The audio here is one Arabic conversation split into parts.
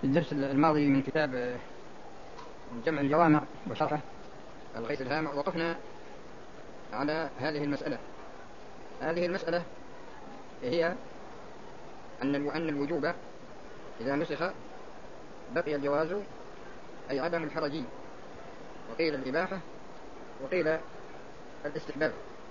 الدرس الماضي من كتاب جمع الجوامع وشرحه الغيث الهامع وقفنا على هذه المسألة. هذه المسألة هي أن الوجوب إذا نسخ بقي الجواز أي عدم الحرج، وقيل الإباحة وقيل الاستحباب.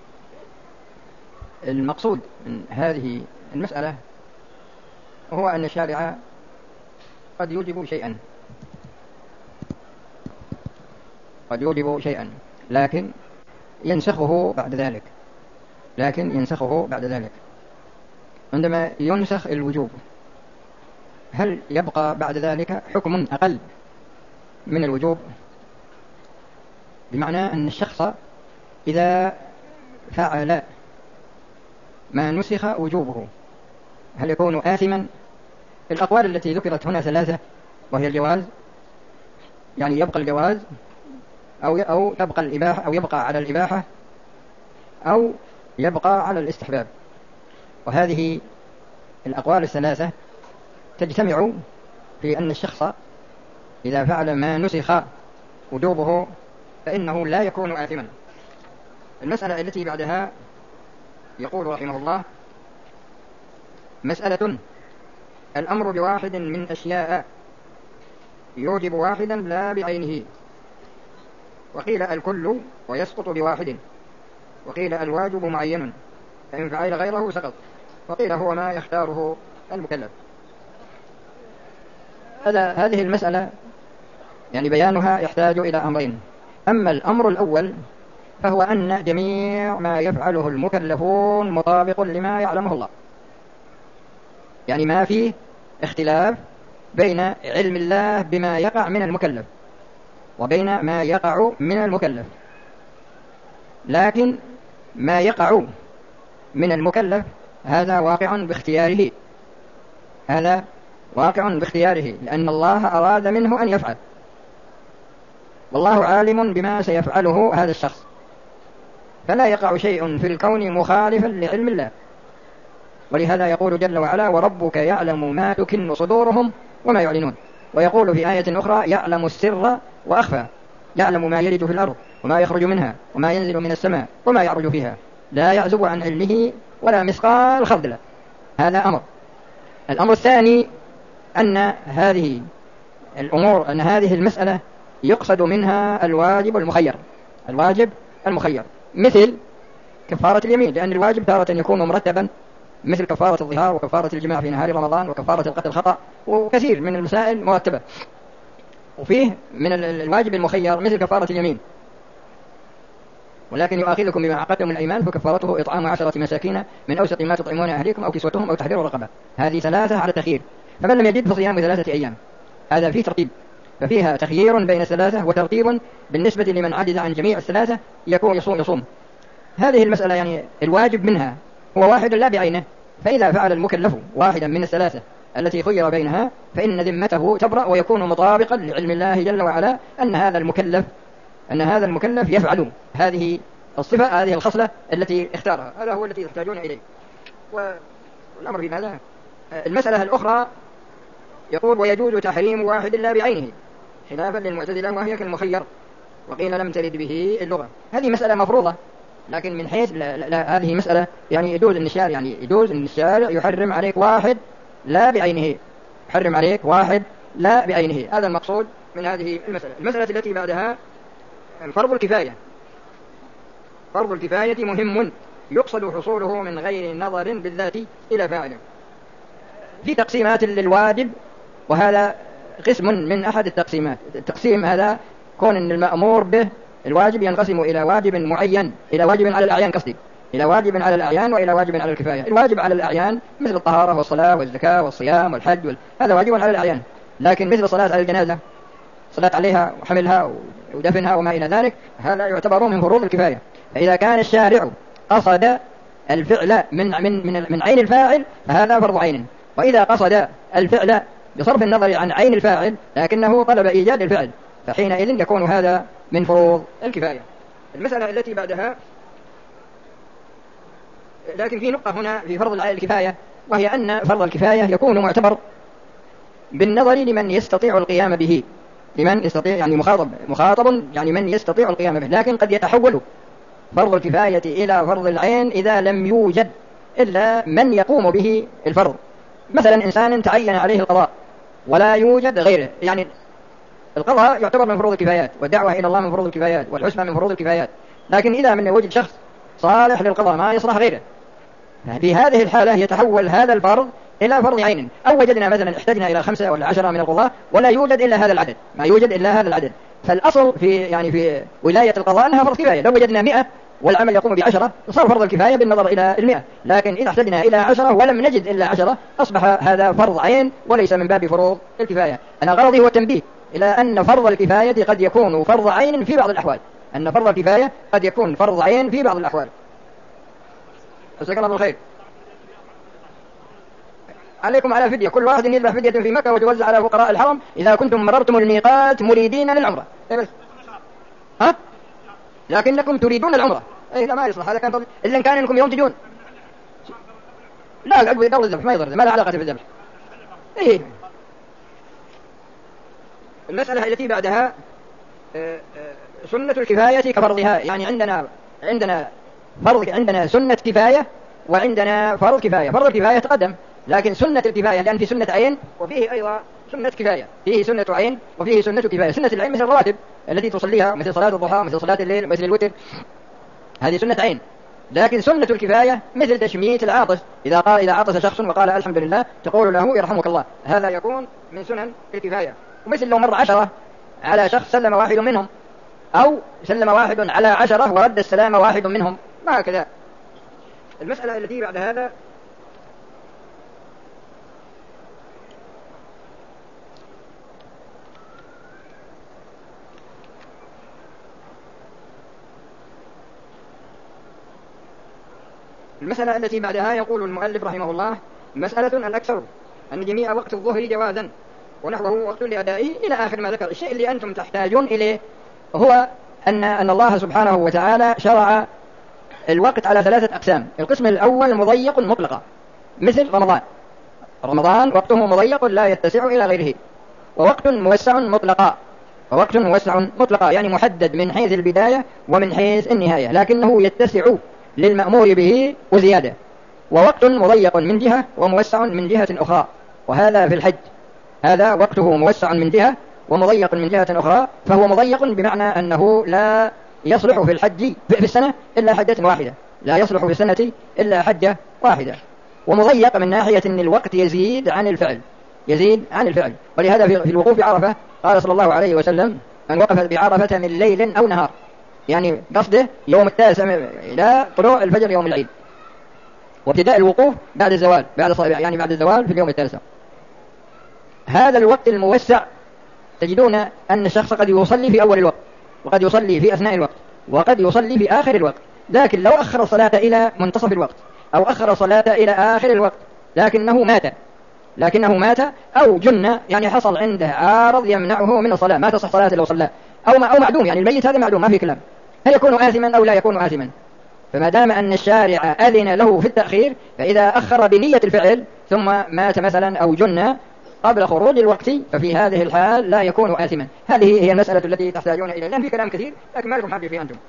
المقصود من هذه المسألة هو أن الشارع قد يوجب شيئا لكن ينسخه بعد ذلك. عندما ينسخ الوجوب هل يبقى بعد ذلك حكم أقل من الوجوب؟ بمعنى أن الشخص إذا فعل ما نسخ وجوبه هل يكون آثما؟ الأقوال التي ذكرت هنا ثلاثة، وهي الجواز، يعني يبقى الجواز أو يبقى الإباحة، أو يبقى على الإباحة، أو يبقى على الاستحباب. وهذه الأقوال الثلاثة تجتمع في أن الشخص إذا فعل ما نسخ وجوبه فإنه لا يكون آثما. المسألة التي بعدها يقول رحمه الله: مسألة الأمر بواحد من أشياء يوجب واحدا لا بعينه، وقيل الكل ويسقط بواحد، وقيل الواجب معين فإن فعل غيره سقط، وقيل هو ما يختاره المكلف. هذه المسألة يعني بيانها يحتاج إلى أمرين. أما الأمر الأول فهو أن جميع ما يفعله المكلفون مطابق لما يعلمه الله، يعني ما فيه اختلاف بين علم الله بما يقع من المكلف وبين ما يقع من المكلف، لكن ما يقع من المكلف هذا واقع باختياره، لأن الله أراد منه أن يفعل، والله عالم بما سيفعله هذا الشخص، فلا يقع شيء في الكون مخالفا لعلم الله. ولهذا يقول جل وعلا: وربك يعلم ما تكن صدورهم وما يعلنون. ويقول في آية أخرى: يعلم السر وأخفى، يعلم ما يلج في الأرض وما يخرج منها وما ينزل من السماء وما يعرج فيها، لا يعزب عن علمه ولا مثقال خردلة. هذا أمر. الأمر الثاني أن هذه الأمور، أن هذه المسألة يقصد منها الواجب المخير، مثل كفارة اليمين، لأن الواجب تارة يكون مرتبا، مثل كفارة الظهار وكفارة الجماع في نهار رمضان وكفارة القتل خطأ، وكثير من المسائل مرتبة. وفيه من الواجب المخير مثل كفارة اليمين: ولكن يؤاخذكم بما عقدتم الأيمان فكفارته إطعام 10 مساكين من أوسط ما تطعمون أهليكم أو كسوتهم أو تحرير رقبة. هذه ثلاثة على التخيير، فمن لم يجد فصيام 3 أيام. هذا فيه ترتيب، ففيها تخيير بين الثلاثة وترتيب بالنسبة لمن عجز عن جميع الثلاثة يكون يصوم. هذه المسألة يعني الواجب منها هو واحد لا بعينه، فإذا فعل المكلف واحدا من الثلاثة التي خير بينها فإن ذمته تبرأ ويكون مطابقا لعلم الله جل وعلا أن هذا المكلف يفعل هذه الصفة، هذه الخصلة التي اختارها. هذا هو التي يحتاجون إليه. والأمر في ماذا؟ المسألة الأخرى يقول: ويجوز تحريم واحد لا بعينه، خلافا للمعتزلة وهي كالمخير، وقيل لم ترد به اللغة. هذه مسألة مفروضة، لكن من حيث لا هذه مسألة يعني يجوز أن الشارع يحرم عليك واحد لا بعينه، هذا المقصود من هذه المسألة التي بعدها فرض الكفاية مهم يقصد حصوله من غير نظر بالذات إلى فاعله. في تقسيمات للواجب، وهذا قسم من أحد التقسيمات. التقسيم هذا كون أن المأمور به الواجب ينقسم إلى واجب معين، إلى واجب على الأعيان إلى واجب على الأعيان وإلى واجب على الكفاية. الواجب على الأعيان مثل الطهارة والصلاة والزكاة والصيام والحج هذا واجب على الأعيان، لكن مثل الصلاة على الجنازة، صلاة عليها وحملها ودفنها وما إلى ذلك، هذا يعتبر من فروض الكفاية. فإذا كان الشارع قصد الفعل من عين الفاعل فهذا فرض عين، وإذا قصد الفعل بصرف النظر عن عين الفاعل لكنه طلب إيجاد الفعل فحينئذ يكون هذا من فروض الكفاية. المسألة التي بعدها، لكن في نقطة هنا في فرض الكفاية، وهي أن فرض الكفاية يكون معتبر بالنظر لمن يستطيع القيام به، لمن يستطيع يعني مخاطب يعني من يستطيع القيام به، لكن قد يتحول فرض الكفاية إلى فرض العين إذا لم يوجد إلا من يقوم به الفرض. مثلا إنسان تعين عليه القضاء ولا يوجد غيره، يعني القضاء يعتبر من فروض الكفايات، والدعوة إلى الله من فروض الكفايات، والحسنى من فروض الكفايات، لكن إذا من وجد شخص صالح للقضاء ما يصلح غيره، في هذه الحالة يتحول هذا الفرض إلى فرض عين. أو وجدنا مثلا احتجنا إلى 5 ولا 10 من القضاة ولا يوجد إلا هذا العدد، ما يوجد إلا هذا العدد، فالأصل في ولاية القضاء أنها فرض كفاية. لو وجدنا 100 والعمل يقوم ب10 صار فرض الكفاية بالنظر إلى 100، لكن إذا احتجنا إلى 10 ولم نجد إلا 10 أصبح هذا فرض عين وليس من باب فروض الكفاية. أنا غرضي هو التنبيه إلى أن فرض الكفاية قد يكون فرض عين في بعض الأحوال، أن فرض الكفاية قد يكون فرض عين في بعض الأحوال. جزاك الله بالخير. عليكم على فدية، كل واحد يذبح فدية في مكة وتوزع على فقراء الحرم إذا كنتم مررتم الميقات مريدين للعمرة. ها؟ لكنكم تريدون العمرة. إيه لا ما يصلح هذا، كان إلا إن كان إنكم يوم تجون. لا قبل الذبح ما يضر، ما له علاقة بالذبح. إيه. المسألة التي بعدها سنة الكفاية كفرضها، يعني عندنا سنة كفاية وعندنا فرض كفاية. فرض الكفاية تقدم، لكن سنة الكفاية لأن في سنة عين وفيه أيضا سنة كفاية، فيه سنة عين وفيه سنة كفاية. سنة العين مثل الرواتب التي تصليها، مثل صلاة الضحى، مثل صلاة الليل، مثل الوتر، هذه سنة عين. لكن سنة الكفاية مثل تشميت العاطس، إذا عطس شخص وقال الحمد لله تقول له يرحمك الله، هذا يكون من سنن الكفاية. ومثل لو مر 10 على شخص سلم واحد منهم، أو سلم واحد على 10 ورد السلام واحد منهم، ما هكذا. المسألة التي بعد هذا المسألة التي بعدها يقول المؤلف رحمه الله: مسألة الأكثر أن جميع وقت الظهر جوازا ونحوه وقت لأدائه إلى آخر ما ذكر. الشيء اللي أنتم تحتاجون إليه هو أن الله سبحانه وتعالى شرع الوقت على 3 أقسام. القسم الأول مضيق مطلقا، مثل رمضان وقته مضيق لا يتسع إلى غيره، ووقت موسع مطلقا يعني محدد من حيث البداية ومن حيث النهاية، لكنه يتسع للمأمور به وزيادة. ووقت مضيق من جهة وموسع من جهة أخرى، وهذا في الحج، هذا وقته موسع من جهة ومضيق من جهة أخرى، فهو مضيق بمعنى أنه لا يصلح في الحج في السنة إلا حجة واحدة، لا يصلح في السنة إلا حجة واحدة. ومضيق من ناحية أن الوقت يزيد عن الفعل. ولهذا في الوقوف بعرفة قال صلى الله عليه وسلم: من وقف بعرفة من ليل أو نهار، يعني قصده يوم 9 إلى طلوع الفجر يوم العيد، وابتداء الوقوف بعد الزوال، بعد الزوال في اليوم 9. هذا الوقت الموسع تجدون أن الشخص قد يصلي في أول الوقت، وقد يصلي في أثناء الوقت، وقد يصلي في آخر الوقت. لكن لو أخر الصلاة إلى منتصف الوقت أو أخر الصلاة إلى آخر الوقت لكنه مات أو جن، يعني حصل عنده عارض يمنعه من الصلاة، ما تصح صلاة لو صلى، أو معدوم، يعني الميت هذا معدوم ما في كلام، هل يكون آثما أو لا يكون آثما؟ فما دام أن الشارع أذن له في التأخير، فإذا أخر بنية الفعل ثم مات مثلا أو جن قبل خروج الوقت، ففي هذه الحال لا يكون آثما. هذه هي المسألة التي تحتاجون إليها، لأن في كلام كثير لكن ما لكم حاجة فيه أنتم.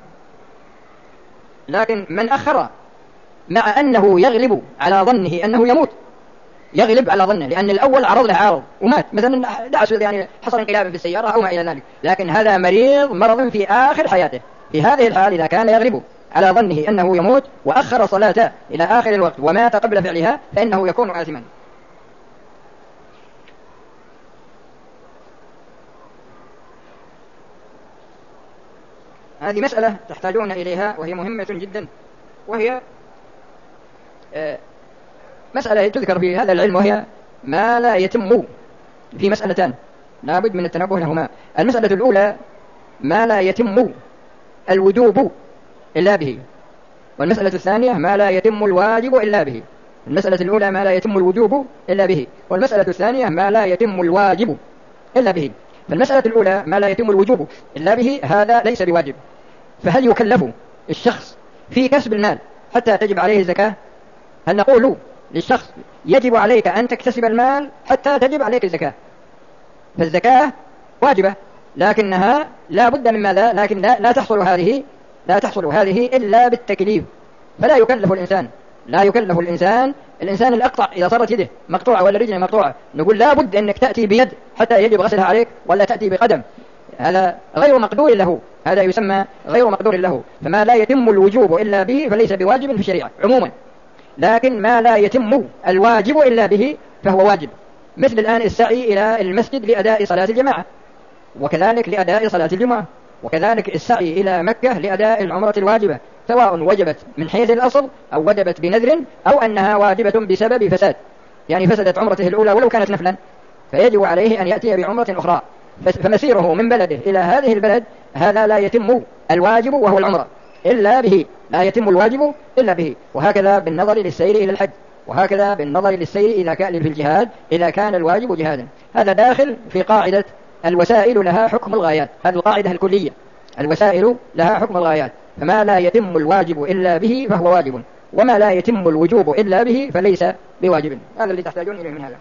لكن من أخر مع أنه يغلب على ظنه أنه يموت، يغلب على ظنه، لأن الأول عرض له عارض ومات، مثلا يعني حصل انقلاب في السيارة أو ما إلى ذلك، لكن هذا مرض في آخر حياته. في هذه الحال إذا كان يغلب على ظنه أنه يموت وأخر صلاة إلى آخر الوقت ومات قبل فعلها، فإنه يكون آثما. هذه مسألة تحتاجون إليها وهي مهمة جدا، وهي مسألة تذكر في هذا العلم، وهي ما لا يتم في مسألتان لا بد من التنبه لهما. المسألة الأولى ما لا يتم الوجوب إلا به، والمسألة الثانية ما لا يتم الواجب إلا به. المسألة الأولى ما لا يتم الوجوب إلا به، والمسألة الثانية ما لا يتم الواجب إلا به. فالمسألة الأولى ما لا يتم الوجوب إلا به، هذا ليس بواجب. فهل يكلف الشخص في كسب المال حتى تجب عليه الزكاة؟ هل نقول للشخص يجب عليك أن تكتسب المال حتى تجب عليك الزكاة. فالزكاة واجبة، لكنها لا بد من ماذا؟ لكن لا تحصل هذه إلا بالتكليف. فلا يكلف الإنسان، الإنسان الأقطع إذا صارت يده مقطوعة ولا رجله مقطوعة نقول لا بد أنك تأتي بيد حتى يجب غسلها عليك، ولا تأتي بقدم، هذا غير مقدور له، هذا يسمى غير مقدور له. فما لا يتم الوجوب إلا به فليس بواجب في الشريعة عموما، لكن ما لا يتم الواجب إلا به فهو واجب. مثل الآن السعي إلى المسجد لأداء صلاة الجماعة، وكذلك لأداء صلاة الجمعة، وكذلك السعي إلى مكة لأداء العمرة الواجبة، سواء وجبت من حيث الأصل أو وجبت بنذر أو أنها واجبة بسبب فساد، يعني فسدت عمرته الأولى ولو كانت نفلا، فيجب عليه أن يأتي بعمرة أخرى. فمسيره من بلده إلى هذه البلد هذا لا يتم الواجب وهو العمرة إلا به، لا يتم الواجب إلا به. وهكذا بالنظر للسير إلى الحج، وهكذا بالنظر للسير إذا كان في الجهاد إذا كان الواجب جهادا. هذا داخل في قاعدة الوسائل لها حكم الغايات، هذه القاعدة الكلية، الوسائل لها حكم الغايات. فما لا يتم الواجب إلا به فهو واجب، وما لا يتم الوجوب إلا به فليس بواجب. هذا اللي تحتاجون إليه من هذا.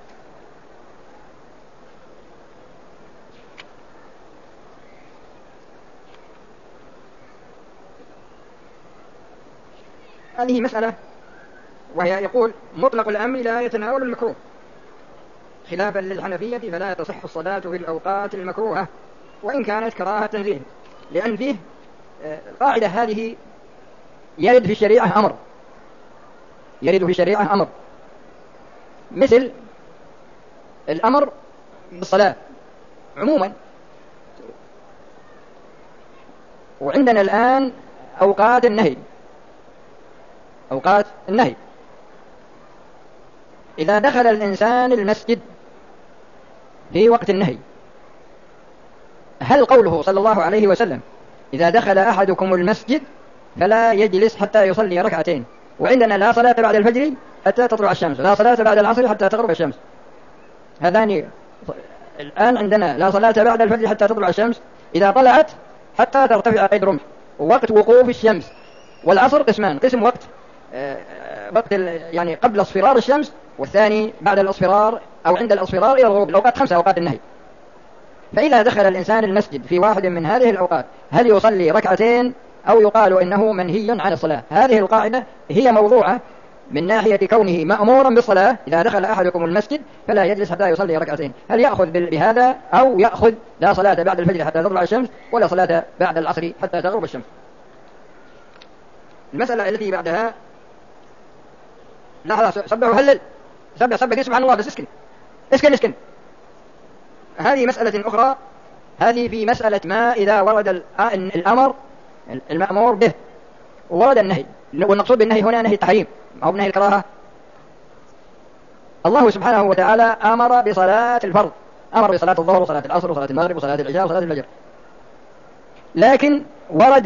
هذه مسألة، وهي يقول مطلق الأمر لا يتناول المكروه، خلافا للحنفية فلا تصح الصلاة في الأوقات المكروهة وإن كانت كراهة تنزيه، لأن فيه قاعدة هذه يرد في الشريعة أمر، مثل الأمر بالصلاة عموما. وعندنا الآن أوقات النهي، إذا دخل الإنسان المسجد في وقت النهي، هل قوله صلى الله عليه وسلم إذا دخل أحدكم المسجد فلا يجلس حتى يصلي ركعتين، وعندنا لا صلاة بعد الفجر حتى تطلع الشمس، لا صلاة بعد العصر حتى تغرب الشمس، هذان الآن عندنا لا صلاة بعد الفجر حتى تطلع الشمس، إذا طلعت حتى ترتفع قيد رمح، ووقت وقوف الشمس. والعصر قسمان، قسم وقت يعني قبل اصفرار الشمس، والثاني بعد الاصفرار أو عند الاصفرار إلى الغروب. الأوقات 5 أوقات النهي. فإذا دخل الإنسان المسجد في واحد من هذه الأوقات هل يصلي ركعتين أو يقال إنه منهي عن الصلاة؟ هذه القاعدة هي موضوعة من ناحية كونه مأمورا بالصلاة، إذا دخل أحدكم المسجد فلا يجلس حتى يصلي ركعتين، هل يأخذ بهذا أو يأخذ لا صلاة بعد الفجر حتى تطلع الشمس ولا صلاة بعد العصر حتى تغرب الشمس؟ المسألة التي بعدها، لحظة، صبح هلل، صبح سبحان الله، بس اسكن. هذه مسألة أخرى، هذه في مسألة ما إذا ورد الأمر المأمور به وورد النهي، والمقصود بالنهي هنا نهي التحريم أو نهي الكراهة. الله سبحانه وتعالى أمر بصلاة الفرض، أمر بصلاة الظهر وصلاة العصر وصلاة المغرب وصلاة العشاء وصلاة الفجر، لكن ورد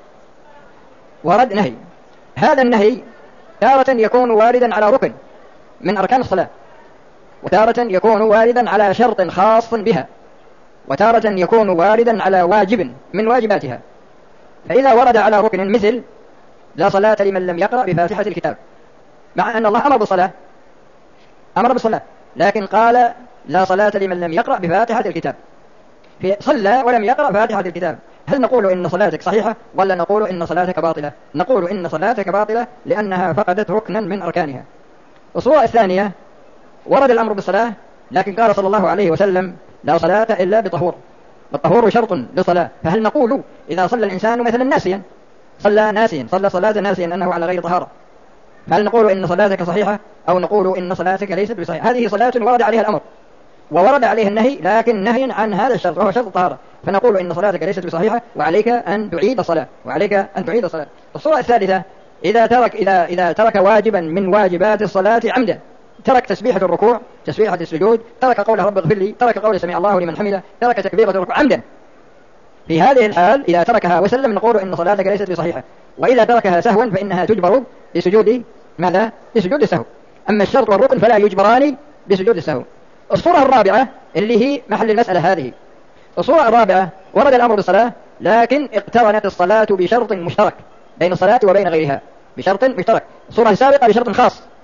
نهي. هذا النهي تارة يكون واردا على ركن من أركان الصلاة، وتارة يكون واردا على شرط خاص بها، وتارة يكون واردا على واجب من واجباتها. فإذا ورد على ركن مثل لا صلاة لمن لم يقرأ بفاتحة الكتاب، مع أن الله أمر بالصلاة لكن قال لا صلاة لمن لم يقرأ بفاتحة الكتاب، صلى ولم يقرأ فاتحة الكتاب، هل نقول إن صلاتك صحيحة ولا نقول إن صلاتك باطلة؟ نقول إن صلاتك باطلة لأنها فقدت ركنا من أركانها. الصورة الثانية، ورد الأمر بالصلاة لكن قال صلى الله عليه وسلم لا صلاة إلا بطهور، والطهور شرط للصلاة، فهل نقول إذا صلى الإنسان مثلا ناسيا، صلى صلاة ناسيا أنه على غير طهارة، هل نقول إن صلاتك صحيحة أو نقول إن صلاتك ليست بصحيحة؟ هذه صلاة ورد عليها الأمر وورد عليه النهي، لكن نهي عن هذا الشرط وهو شرط الطهارة، فنقول إن صلاتك ليست بصحيحة وعليك أن تعيد الصلاة. الصورة الثالثة، إذا ترك واجبا من واجبات الصلاة عمدا، ترك تسبيحة الركوع، تسبيحة السجود، ترك قول رب اغفر لي، ترك قول سمع الله لمن حمده، ترك تكبيرة الركوع عمدا، في هذه الحال إذا تركها وسلم نقول إن صلاتك ليست بصحيحة. وإذا تركها سهوا فإنها تجبر بسجود ماذا؟ بسجود السهو. أما الشرط والركن فلا يجبران بسجود السهو. الصورة الرابعة اللي هي محل المسألة هذه، الصورة الرابعة ورد الأمر بالصلاة لكن اقترنت الصلاة بشرط مشترك بين الصلاة وبين غيرها، بشرط مشترك. الصورة السابقة بشرط خاص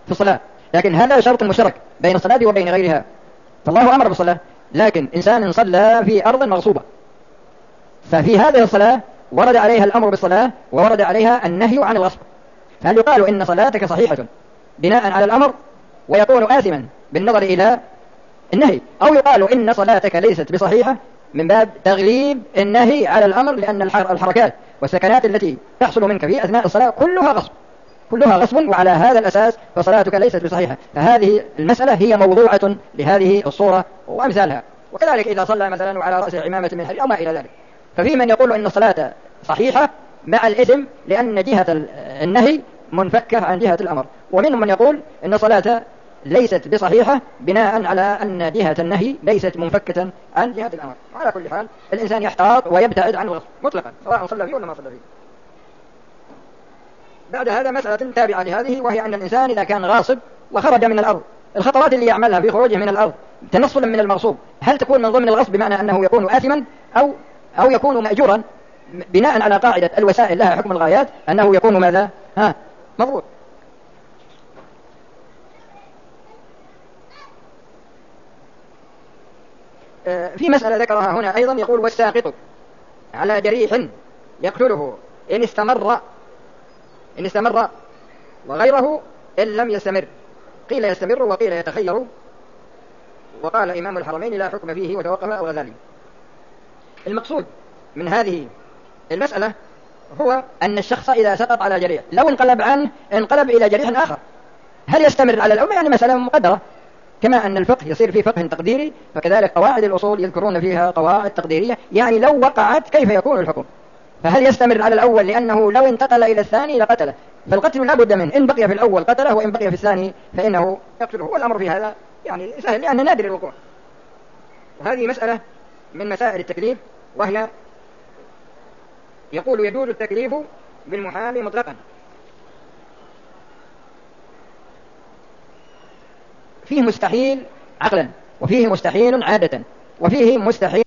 في الصلاة، لكن هذا شرط مشترك بين الصلاة وبين غيرها. فالله أمر بالصلاة، لكن إنسان صلى في أرض مغصوبة، ففي هذه الصلاة ورد عليها الأمر بالصلاة وورد عليها النهي عن الغصب، فهل يقال إن صلاتك صحيحة بناء على الأمر ويكون آثما بالنظر إلى النهي، أو يقال إن صلاتك ليست بصحيحة من باب تغليب النهي على الأمر، لأن الحركات والسكنات التي تحصل منك في أثناء الصلاة كلها غصب، وعلى هذا الأساس فصلاتك ليست بصحيحة. فهذه المسألة هي موضوعة لهذه الصورة وأمثالها. وكذلك إذا صلى مثلا وعلى رأسه عمامة من حديد أو ما إلى ذلك، ففي من يقول إن الصلاة صحيحة مع الإثم لأن جهة النهي منفكة عن جهة الأمر، ومنهم من يقول إن الصلاة ليست بصحيحة بناء على أن جهة النهي ليست منفكة عن جهة الأمر. وعلى كل حال الإنسان يحتاط ويبتعد عن الغصب مطلقا سواء صلى فيه ولا ما صلى فيه. بعد هذا مسألة تابعة لهذه، وهي أن الإنسان إذا كان غاصب وخرج من الأرض، الخطوات اللي يعملها في خروجه من الأرض تنصلا من المغصوب، هل تكون من ضمن الغصب بمعنى أنه يكون آثما أو يكون مأجورا بناء على قاعدة الوسائل لها حكم الغايات، أنه يكون ماذا؟ مضبوط. في مسألة ذكرها هنا أيضا، يقول والساقط على جريح يقتله إن استمر وغيره إن لم يستمر، قيل يستمر وقيل يتخير، وقال إمام الحرمين لا حكم فيه وتوقف الغزالي. المقصود من هذه المسألة هو أن الشخص إذا سقط على جريح لو انقلب إلى جريح آخر، هل يستمر على الأمة؟ يعني مسألة مقدرة، كما أن الفقه يصير فيه فقه تقديري، فكذلك قواعد الأصول يذكرون فيها قواعد تقديرية، يعني لو وقعت كيف يكون الحكم؟ فهل يستمر على الأول لأنه لو انتقل إلى الثاني لقتله، فالقتل لا بد منه، إن بقي في الأول قتله وإن بقي في الثاني فإنه يقتله، والأمر في هذا يعني سهل لأن نادر الوقوع. وهذه مسألة من مسائل التكليف، وهي يقول يجوز التكليف بالمحال مطلقا. فيه مستحيل عقلا، وفيه مستحيل عادة، وفيه مستحيل